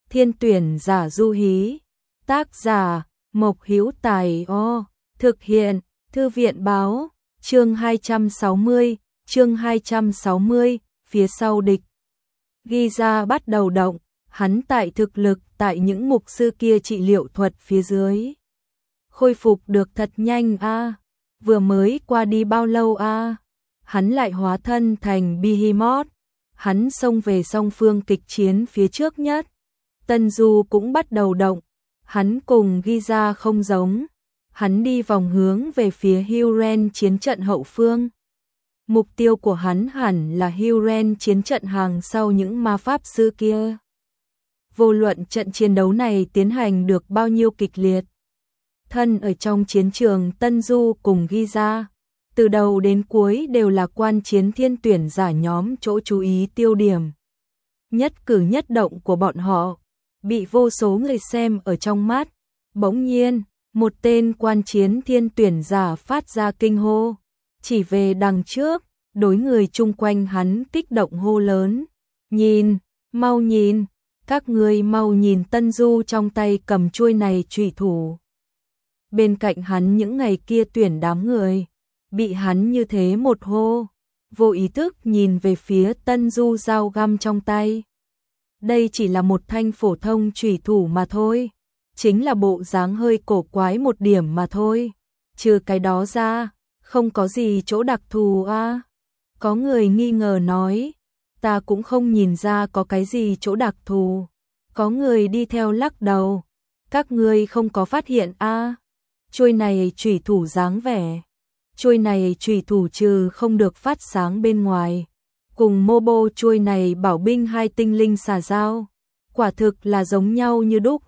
Thiên tuyển giả du hí. Tác giả Mộc Hữu Tài. Thực hiện Thư viện báo. Chương 260, phía sau địch. Giza bắt đầu động, hắn tại thực lực tại những mục sư kia trị liệu thuật phía dưới. Khôi phục được thật nhanh vừa mới qua đi bao lâu hắn lại hóa thân thành Behemoth, hắn xông về song phương kịch chiến phía trước nhất. Tân Du cũng bắt đầu động, hắn cùng Giza không giống, hắn đi vòng hướng về phía Huron chiến trận hậu phương. Mục tiêu của hắn hẳn là Huron chiến trận hàng sau những ma pháp sư kia. Vô luận trận chiến đấu này tiến hành được bao nhiêu kịch liệt, thân ở trong chiến trường Tân Du cùng Giza, từ đầu đến cuối đều là quan chiến thiên tuyển giả nhóm chỗ chú ý tiêu điểm. Nhất cử nhất động của bọn họ bị vô số người xem ở trong mắt. Bỗng nhiên, một tên quan chiến thiên tuyển giả phát ra kinh hô, chỉ về đằng trước, đối người chung quanh hắn kích động hô lớn. Nhìn, mau nhìn, các ngươi mau nhìn Tân Du trong tay cầm chuôi này trùy thủ. Bên cạnh hắn những ngày kia tuyển đám người, bị hắn như thế một hô, vô ý thức nhìn về phía Tân Du dao găm trong tay. Đây chỉ là một thanh phổ thông trùy thủ mà thôi, chính là bộ dáng hơi cổ quái một điểm mà thôi. Trừ cái đó ra, không có gì chỗ đặc thù Có người nghi ngờ nói, ta cũng không nhìn ra có cái gì chỗ đặc thù. Có người đi theo lắc đầu, các ngươi không có phát hiện chuôi này trùy thủ dáng vẻ. Chuôi này trùy thủ trừ không được phát sáng bên ngoài, cùng Mobo chuôi này bảo binh hai tinh linh xà dao, quả thực là giống nhau như đúc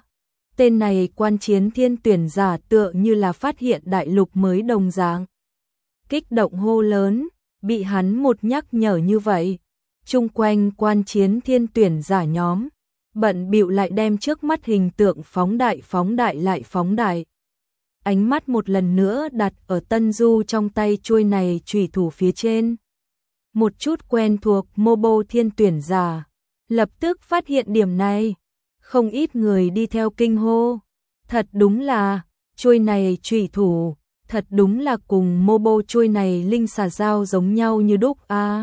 Tên này quan chiến thiên tuyển giả tựa như là phát hiện đại lục mới đồng dạng. Kích động hô lớn, bị hắn một nhắc nhở như vậy, chung quanh quan chiến thiên tuyển giả nhóm bận bịu lại đem trước mắt hình tượng phóng đại lại phóng đại. Ánh mắt một lần nữa đặt ở Tân Du trong tay chuôi này trùy thủ phía trên. Một chút quen thuộc Mobo thiên tuyển giả lập tức phát hiện điểm này, không ít người đi theo kinh hô. Thật đúng là, chuôi này trùy thủ, thật đúng là cùng Mobo chuôi này linh xà dao giống nhau như đúc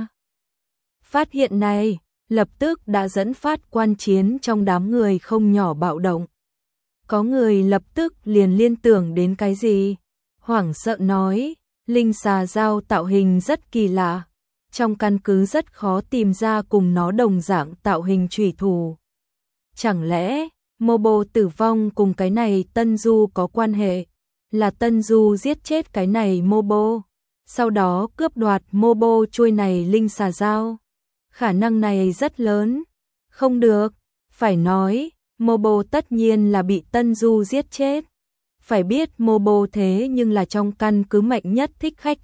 Phát hiện này, lập tức đã dẫn phát quan chiến trong đám người không nhỏ bạo động. Có người lập tức liền liên tưởng đến cái gì, hoảng sợ nói, linh xà dao tạo hình rất kỳ lạ, trong căn cứ rất khó tìm ra cùng nó đồng dạng tạo hình trùy thủ. Chẳng lẽ, Mobo tử vong cùng cái này Tân Du có quan hệ, là Tân Du giết chết cái này Mobo, sau đó cướp đoạt Mobo chuôi này linh xà dao? Khả năng này rất lớn. Không được, phải nói, Mobo tất nhiên là bị Tân Du giết chết. Phải biết Mobo thế nhưng là trong căn cứ mạnh nhất thích khách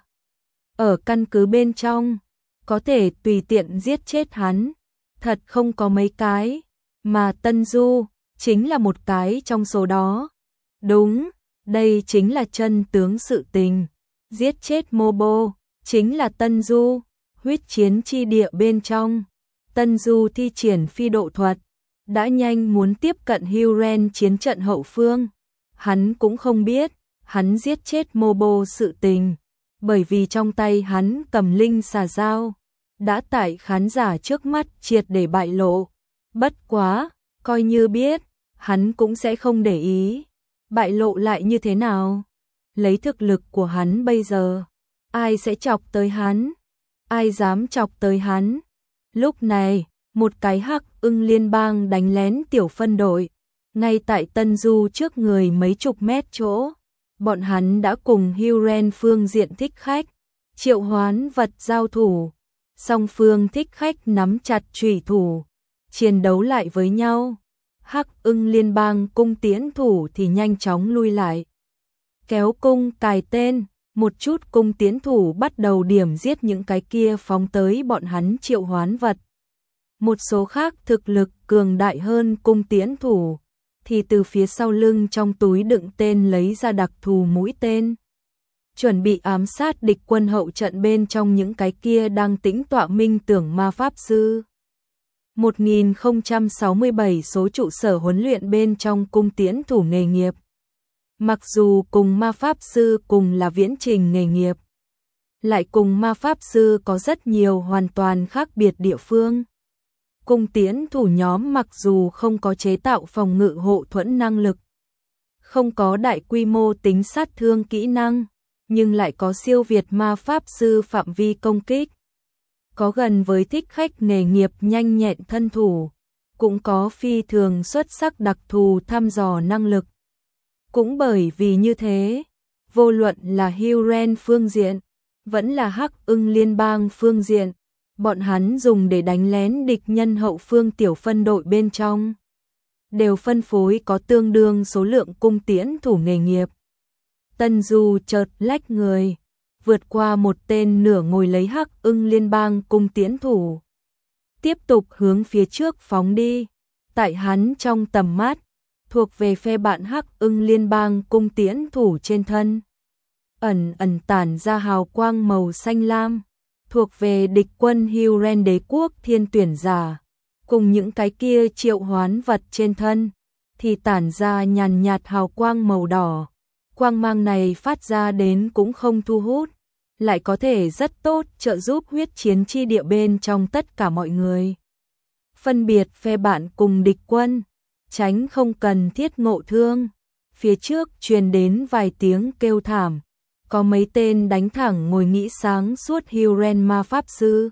Ở căn cứ bên trong, có thể tùy tiện giết chết hắn, thật không có mấy cái, mà Tân Du chính là một cái trong số đó. Đúng, đây chính là chân tướng sự tình. Giết chết Mobo chính là Tân Du. Huyết chiến chi địa bên trong, Tân Du thi triển phi độ thuật, đã nhanh muốn tiếp cận Huron chiến trận hậu phương. Hắn cũng không biết, hắn giết chết Mobo sự tình, bởi vì trong tay hắn cầm linh xà dao, đã tại khán giả trước mắt triệt để bại lộ. Bất quá, coi như biết, hắn cũng sẽ không để ý. Bại lộ lại như thế nào? Lấy thực lực của hắn bây giờ, ai sẽ chọc tới hắn? Ai dám chọc tới hắn? Lúc này, một cái Hắc Ưng liên bang đánh lén tiểu phân đội, ngay tại Tân Du trước người mấy chục mét chỗ. Bọn hắn đã cùng Huron phương diện thích khách, triệu hoán vật giao thủ. Song phương thích khách nắm chặt chủy thủ, chiến đấu lại với nhau. Hắc Ưng liên bang cung tiễn thủ thì nhanh chóng lui lại. Kéo cung cài tên, một chút cung tiễn thủ bắt đầu điểm giết những cái kia phóng tới bọn hắn triệu hoán vật. Một số khác thực lực cường đại hơn cung tiễn thủ, thì từ phía sau lưng trong túi đựng tên lấy ra đặc thù mũi tên. Chuẩn bị ám sát địch quân hậu trận bên trong những cái kia đang tĩnh tọa minh tưởng ma pháp sư. 1067 số trụ sở huấn luyện bên trong cung tiễn thủ nghề nghiệp. Mặc dù cùng ma pháp sư cùng là viễn trình nghề nghiệp, lại cùng ma pháp sư có rất nhiều hoàn toàn khác biệt địa phương. Cung tiễn thủ nhóm mặc dù không có chế tạo phòng ngự hộ thuẫn năng lực, không có đại quy mô tính sát thương kỹ năng, nhưng lại có siêu việt ma pháp sư phạm vi công kích. Có gần với thích khách nghề nghiệp nhanh nhẹn thân thủ, cũng có phi thường xuất sắc đặc thù thăm dò năng lực. Cũng bởi vì như thế, vô luận là Huron phương diện, vẫn là Hắc Ưng liên bang phương diện, bọn hắn dùng để đánh lén địch nhân hậu phương tiểu phân đội bên trong, đều phân phối có tương đương số lượng cung tiễn thủ nghề nghiệp. Tân Du chợt lách người, vượt qua một tên nửa ngồi lấy Hắc Ưng liên bang cung tiễn thủ, tiếp tục hướng phía trước phóng đi. Tại hắn trong tầm mắt, thuộc về phe bạn Hắc Ưng liên bang cung tiễn thủ trên thân, ẩn ẩn tản ra hào quang màu xanh lam, thuộc về địch quân Huron đế quốc thiên tuyển giả, cùng những cái kia triệu hoán vật trên thân, thì tản ra nhàn nhạt hào quang màu đỏ. Quang mang này phát ra đến cũng không thu hút, lại có thể rất tốt trợ giúp huyết chiến chi địa bên trong tất cả mọi người. Phân biệt phe bạn cùng địch quân, tránh không cần thiết ngộ thương. Phía trước truyền đến vài tiếng kêu thảm, có mấy tên đánh thẳng ngồi nghĩ sáng suốt Huron ma pháp sư.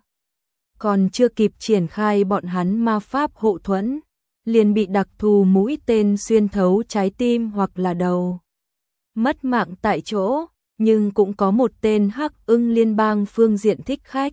Còn chưa kịp triển khai bọn hắn ma pháp hộ thuẫn, liền bị đặc thù mũi tên xuyên thấu trái tim hoặc là đầu, mất mạng tại chỗ. Nhưng cũng có một tên Hắc Ưng liên bang phương diện thích khách,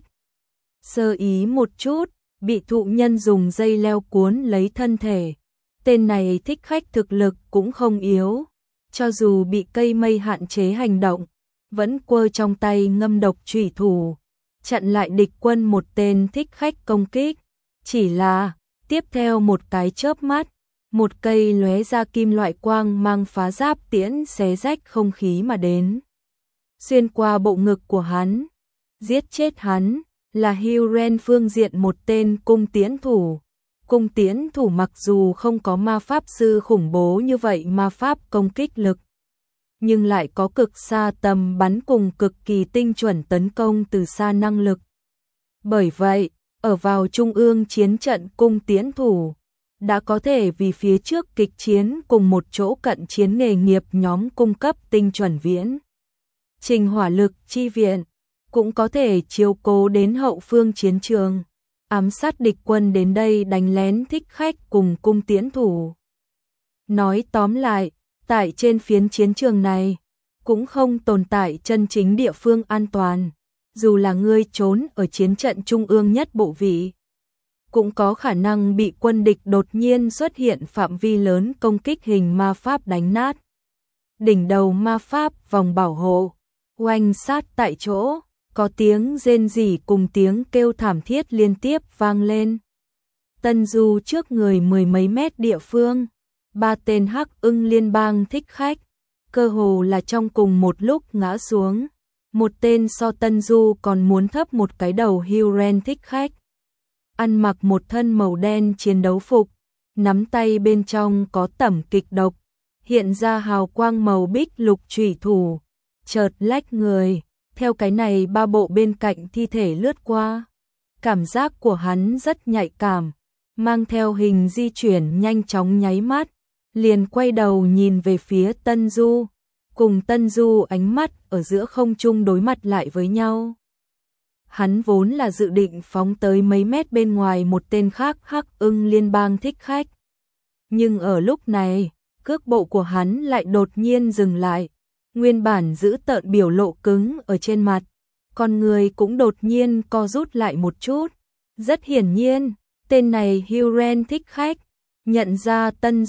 sơ ý một chút, bị thụ nhân dùng dây leo cuốn lấy thân thể. Tên này thích khách thực lực cũng không yếu, cho dù bị cây mây hạn chế hành động, vẫn quơ trong tay ngâm độc chủy thủ, chặn lại địch quân một tên thích khách công kích. Chỉ là, tiếp theo một cái chớp mắt, một cây lóe ra kim loại quang mang phá giáp tiễn xé rách không khí mà đến, xuyên qua bộ ngực của hắn, giết chết hắn. Là Huron phương diện một tên cung tiễn thủ. Cung tiễn thủ mặc dù không có ma pháp sư khủng bố như vậy ma pháp công kích lực, nhưng lại có cực xa tầm bắn cùng cực kỳ tinh chuẩn tấn công từ xa năng lực. Bởi vậy, ở vào trung ương chiến trận cung tiễn thủ, đã có thể vì phía trước kịch chiến cùng một chỗ cận chiến nghề nghiệp nhóm cung cấp tinh chuẩn viễn trình hỏa lực chi viện, cũng có thể chiếu cố đến hậu phương chiến trường, ám sát địch quân đến đây đánh lén thích khách cùng cung tiễn thủ. Nói tóm lại, tại trên phiến chiến trường này, cũng không tồn tại chân chính địa phương an toàn, dù là ngươi trốn ở chiến trận trung ương nhất bộ vị, cũng có khả năng bị quân địch đột nhiên xuất hiện phạm vi lớn công kích hình ma pháp đánh nát. Đỉnh đầu ma pháp vòng bảo hộ, oanh sát tại chỗ, có tiếng rên rỉ cùng tiếng kêu thảm thiết liên tiếp vang lên. Tân Du trước người mười mấy mét địa phương, ba tên Hắc Ưng liên bang thích khách, cơ hồ là trong cùng một lúc ngã xuống. Một tên so Tân Du còn muốn thấp một cái đầu Huron thích khách, ăn mặc một thân màu đen chiến đấu phục, nắm tay bên trong có tẩm kịch độc, hiện ra hào quang màu bích lục chủy thủ, chợt lách người, theo cái này ba bộ bên cạnh thi thể lướt qua. Cảm giác của hắn rất nhạy cảm, mang theo hình di chuyển nhanh chóng nháy mắt, liền quay đầu nhìn về phía Tân Du, cùng Tân Du ánh mắt ở giữa không trung đối mặt lại với nhau. Hắn vốn là dự định phóng tới mấy mét bên ngoài một tên khác Hắc Ưng liên bang thích khách. Nhưng ở lúc này, cước bộ của hắn lại đột nhiên dừng lại, nguyên bản giữ tợn biểu lộ cứng ở trên mặt, con người cũng đột nhiên co rút lại một chút. Rất hiển nhiên, tên này Huron thích khách nhận ra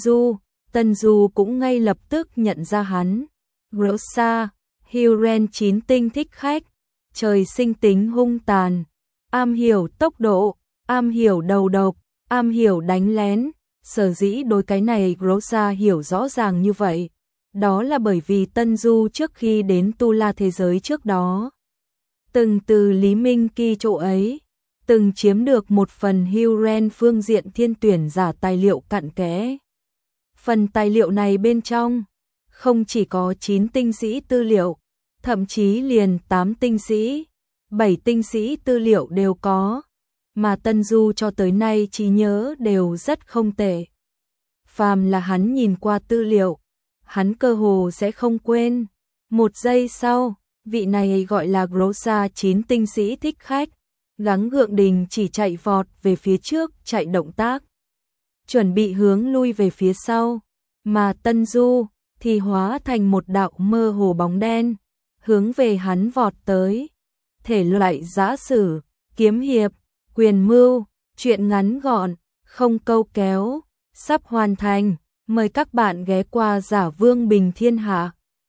Tân Du cũng ngay lập tức nhận ra hắn. Grossa, Huron 9 tinh thích khách, trời sinh tính hung tàn, am hiểu tốc độ, am hiểu đầu độc, am hiểu đánh lén. Sở dĩ đối cái này Grossa hiểu rõ ràng như vậy, đó là bởi vì Tân Du trước khi đến Tu La thế giới trước đó, từng từ Lý Minh Kỳ chỗ ấy từng chiếm được một phần Huren phương diện thiên tuyển giả tài liệu cặn kẽ. Phần tài liệu này bên trong không chỉ có 9 tinh sĩ tư liệu, thậm chí liền 8 tinh sĩ, 7 tinh sĩ tư liệu đều có, mà Tân Du cho tới nay trí nhớ đều rất không tệ. Phàm là hắn nhìn qua tư liệu, hắn cơ hồ sẽ không quên. Một giây sau, vị này gọi là Grossa 9 tinh sĩ thích khách, gắng gượng đình chỉ chạy vọt về phía trước, chạy động tác, chuẩn bị hướng lui về phía sau, mà Tân Du thì hóa thành một đạo mơ hồ bóng đen, hướng về hắn vọt tới. Thể loại giã sử, kiếm hiệp, quyền mưu, truyện ngắn gọn, không câu kéo, sắp hoàn thành, mời các bạn ghé qua Giả Vương Bình Thiên Hạ.